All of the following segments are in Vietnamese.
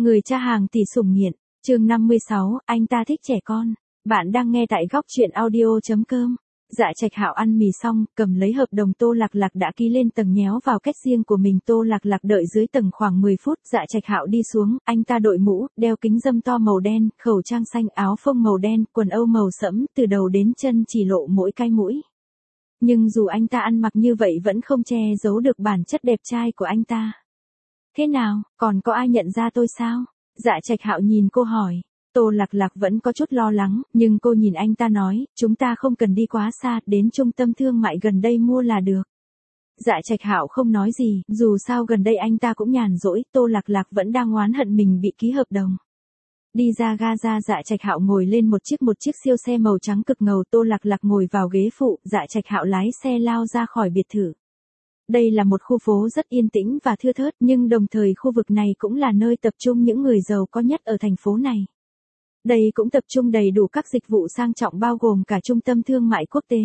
Người cha hàng tỷ sủng nghiện, chương 56, anh ta thích trẻ con. Bạn đang nghe tại góc truyện audio.com. Dạ Trạch Hạo ăn mì xong, cầm lấy hợp đồng Tô Lạc Lạc đã ký lên tầng nhéo vào cách riêng của mình. Tô Lạc Lạc đợi dưới tầng khoảng 10 phút, Dạ Trạch Hạo đi xuống, anh ta đội mũ, đeo kính râm to màu đen, khẩu trang xanh, áo phông màu đen, quần âu màu sẫm, từ đầu đến chân chỉ lộ mỗi cái mũi. Nhưng dù anh ta ăn mặc như vậy vẫn không che giấu được bản chất đẹp trai của anh ta. Thế nào, còn có ai nhận ra tôi sao? Dạ Trạch Hạo nhìn cô hỏi. Tô Lạc Lạc vẫn có chút lo lắng, nhưng cô nhìn anh ta nói, chúng ta không cần đi quá xa, đến trung tâm thương mại gần đây mua là được. Dạ Trạch Hạo không nói gì, dù sao gần đây anh ta cũng nhàn rỗi, Tô Lạc Lạc vẫn đang oán hận mình bị ký hợp đồng. Đi ra ga Dạ Trạch Hạo ngồi lên một chiếc siêu xe màu trắng cực ngầu. Tô Lạc Lạc ngồi vào ghế phụ, Dạ Trạch Hạo lái xe lao ra khỏi biệt thự. Đây là một khu phố rất yên tĩnh và thưa thớt, nhưng đồng thời khu vực này cũng là nơi tập trung những người giàu có nhất ở thành phố này. Đây cũng tập trung đầy đủ các dịch vụ sang trọng bao gồm cả trung tâm thương mại quốc tế.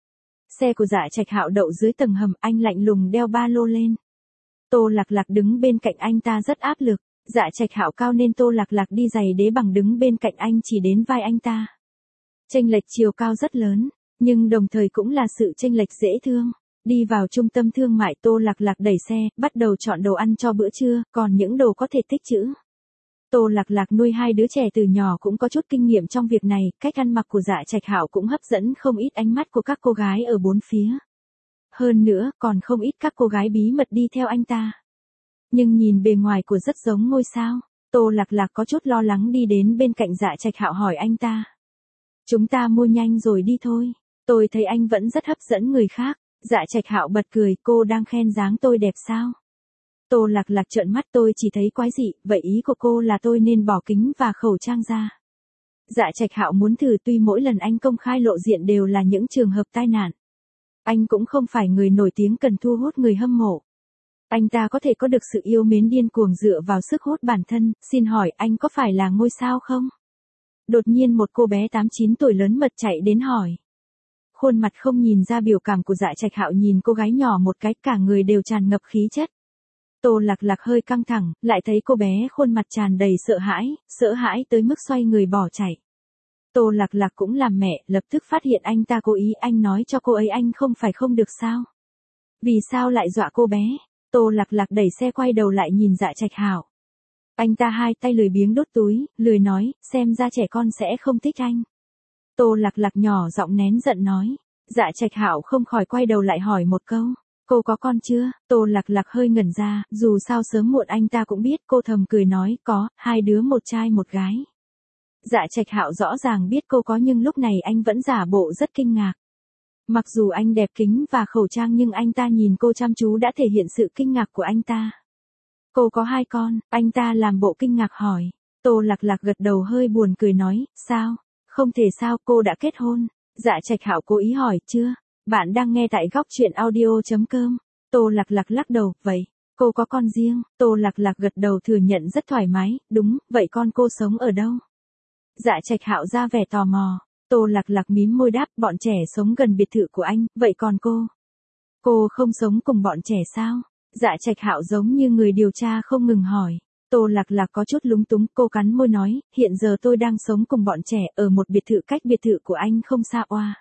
Xe của Dạ Trạch Hạo đậu dưới tầng hầm, anh lạnh lùng đeo ba lô lên. Tô Lạc Lạc đứng bên cạnh anh ta rất áp lực. Dạ Trạch Hạo cao nên Tô Lạc Lạc đi giày đế bằng đứng bên cạnh anh chỉ đến vai anh ta. Chênh lệch chiều cao rất lớn, nhưng đồng thời cũng là sự chênh lệch dễ thương. Đi vào trung tâm thương mại, Tô Lạc Lạc đẩy xe, bắt đầu chọn đồ ăn cho bữa trưa, còn những đồ có thể tích trữ. Tô Lạc Lạc nuôi hai đứa trẻ từ nhỏ cũng có chút kinh nghiệm trong việc này, cách ăn mặc của Dạ Trạch Hạo cũng hấp dẫn không ít ánh mắt của các cô gái ở bốn phía. Hơn nữa, còn không ít các cô gái bí mật đi theo anh ta. Nhưng nhìn bề ngoài của rất giống ngôi sao, Tô Lạc Lạc có chút lo lắng đi đến bên cạnh Dạ Trạch Hạo hỏi anh ta. Chúng ta mua nhanh rồi đi thôi, tôi thấy anh vẫn rất hấp dẫn người khác. Dạ Trạch Hạo bật cười, cô đang khen dáng tôi đẹp sao? Tô Lạc Lạc trợn mắt, tôi chỉ thấy quái dị, vậy ý của cô là tôi nên bỏ kính và khẩu trang ra. Dạ Trạch Hạo muốn thử, tuy mỗi lần anh công khai lộ diện đều là những trường hợp tai nạn. Anh cũng không phải người nổi tiếng cần thu hút người hâm mộ. Anh ta có thể có được sự yêu mến điên cuồng dựa vào sức hút bản thân, xin hỏi anh có phải là ngôi sao không? Đột nhiên một cô bé 8-9 tuổi lớn mật chạy đến hỏi. Khuôn mặt không nhìn ra biểu cảm của Dạ Trạch Hạo nhìn cô gái nhỏ một cái, cả người đều tràn ngập khí chất. Tô Lạc Lạc hơi căng thẳng, lại thấy cô bé khuôn mặt tràn đầy sợ hãi tới mức xoay người bỏ chạy. Tô Lạc Lạc cũng làm mẹ, lập tức phát hiện anh ta cố ý, anh nói cho cô ấy anh không phải không được sao? Vì sao lại dọa cô bé? Tô Lạc Lạc đẩy xe quay đầu lại nhìn Dạ Trạch Hạo. Anh ta hai tay lười biếng đút túi, lười nói, xem ra trẻ con sẽ không thích anh. Tô Lạc Lạc nhỏ giọng nén giận nói. Dạ Trạch Hạo không khỏi quay đầu lại hỏi một câu. Cô có con chưa? Tô Lạc Lạc hơi ngẩn ra, dù sao sớm muộn anh ta cũng biết, cô thầm cười nói, có, 2 đứa, một trai một gái. Dạ Trạch Hạo rõ ràng biết cô có nhưng lúc này anh vẫn giả bộ rất kinh ngạc. Mặc dù anh đeo kính và khẩu trang nhưng anh ta nhìn cô chăm chú đã thể hiện sự kinh ngạc của anh ta. Cô có 2 con, anh ta làm bộ kinh ngạc hỏi. Tô Lạc Lạc gật đầu hơi buồn cười nói, sao? Không thể sao, cô đã kết hôn. Dạ Trạch Hạo cố ý hỏi, chưa? Bạn đang nghe tại góc truyện audio.com. Tô Lạc Lạc lắc đầu, vậy, cô có con riêng? Tô Lạc Lạc gật đầu thừa nhận rất thoải mái, đúng, vậy con cô sống ở đâu? Dạ Trạch Hạo ra vẻ tò mò. Tô Lạc Lạc mím môi đáp, bọn trẻ sống gần biệt thự của anh, vậy còn cô? Cô không sống cùng bọn trẻ sao? Dạ Trạch Hạo giống như người điều tra không ngừng hỏi. Tô Lạc Lạc có chút lúng túng, cô cắn môi nói, hiện giờ tôi đang sống cùng bọn trẻ ở một biệt thự cách biệt thự của anh không xa oa.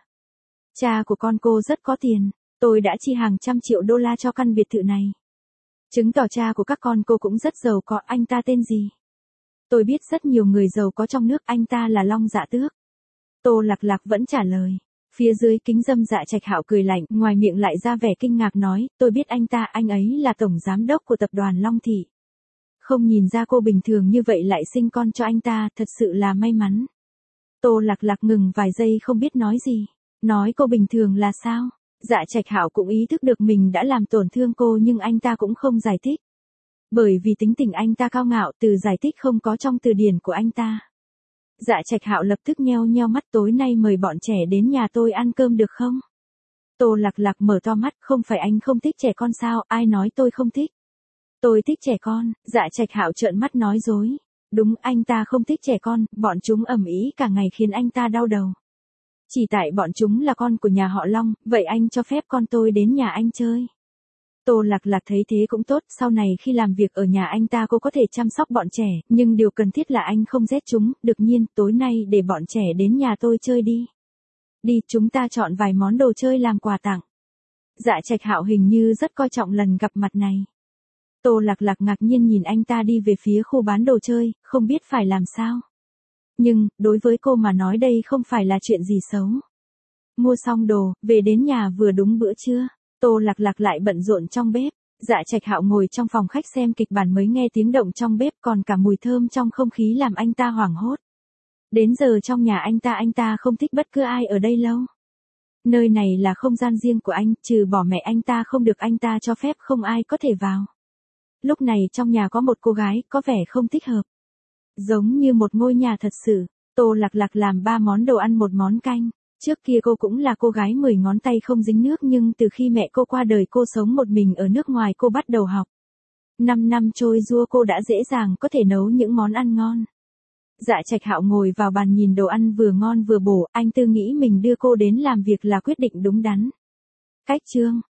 Cha của con cô rất có tiền, tôi đã chi hàng trăm triệu đô la cho căn biệt thự này. Chứng tỏ cha của các con cô cũng rất giàu có, anh ta tên gì? Tôi biết rất nhiều người giàu có trong nước, anh ta là Long Dạ Tước. Tô Lạc Lạc vẫn trả lời. Phía dưới kính râm Dạ Trạch Hạo cười lạnh, ngoài miệng lại ra vẻ kinh ngạc nói, tôi biết anh ta, anh ấy là tổng giám đốc của tập đoàn Long Thị. Không nhìn ra cô bình thường như vậy lại sinh con cho anh ta, thật sự là may mắn. Tô Lạc Lạc ngừng vài giây không biết nói gì. Nói cô bình thường là sao? Dạ Trạch Hạo cũng ý thức được mình đã làm tổn thương cô nhưng anh ta cũng không giải thích. Bởi vì tính tình anh ta cao ngạo, từ giải thích không có trong từ điển của anh ta. Dạ Trạch Hạo lập tức nheo nheo mắt, tối nay mời bọn trẻ đến nhà tôi ăn cơm được không? Tô Lạc Lạc mở to mắt, không phải anh không thích trẻ con sao, ai nói tôi không thích? Tôi thích trẻ con. Dạ Trạch Hạo trợn mắt nói dối. Đúng, anh ta không thích trẻ con, bọn chúng ầm ĩ cả ngày khiến anh ta đau đầu. Chỉ tại bọn chúng là con của nhà họ Long, vậy anh cho phép con tôi đến nhà anh chơi. Tô Lạc Lạc thấy thế cũng tốt, sau này khi làm việc ở nhà anh ta cô có thể chăm sóc bọn trẻ, nhưng điều cần thiết là anh không ghét chúng, được nhiên, tối nay để bọn trẻ đến nhà tôi chơi đi. Đi, chúng ta chọn vài món đồ chơi làm quà tặng. Dạ Trạch Hạo hình như rất coi trọng lần gặp mặt này. Tô Lạc Lạc ngạc nhiên nhìn anh ta đi về phía khu bán đồ chơi, không biết phải làm sao. Nhưng, đối với cô mà nói đây không phải là chuyện gì xấu. Mua xong đồ, về đến nhà vừa đúng bữa trưa, Tô Lạc Lạc lại bận rộn trong bếp. Dạ Trạch Hạo ngồi trong phòng khách xem kịch bản mới nghe tiếng động trong bếp còn cả mùi thơm trong không khí làm anh ta hoảng hốt. Đến giờ trong nhà anh ta không thích bất cứ ai ở đây lâu. Nơi này là không gian riêng của anh, trừ bỏ mẹ anh ta không được anh ta cho phép không ai có thể vào. Lúc này trong nhà có một cô gái, có vẻ không thích hợp. Giống như một ngôi nhà thật sự, Tô Lạc Lạc làm 3 món đồ ăn một món canh. Trước kia cô cũng là cô gái 10 ngón tay không dính nước nhưng từ khi mẹ cô qua đời cô sống một mình ở nước ngoài cô bắt đầu học. 5 năm trôi qua cô đã dễ dàng có thể nấu những món ăn ngon. Dạ Trạch Hạo ngồi vào bàn nhìn đồ ăn vừa ngon vừa bổ, anh tự nghĩ mình đưa cô đến làm việc là quyết định đúng đắn. Cách chương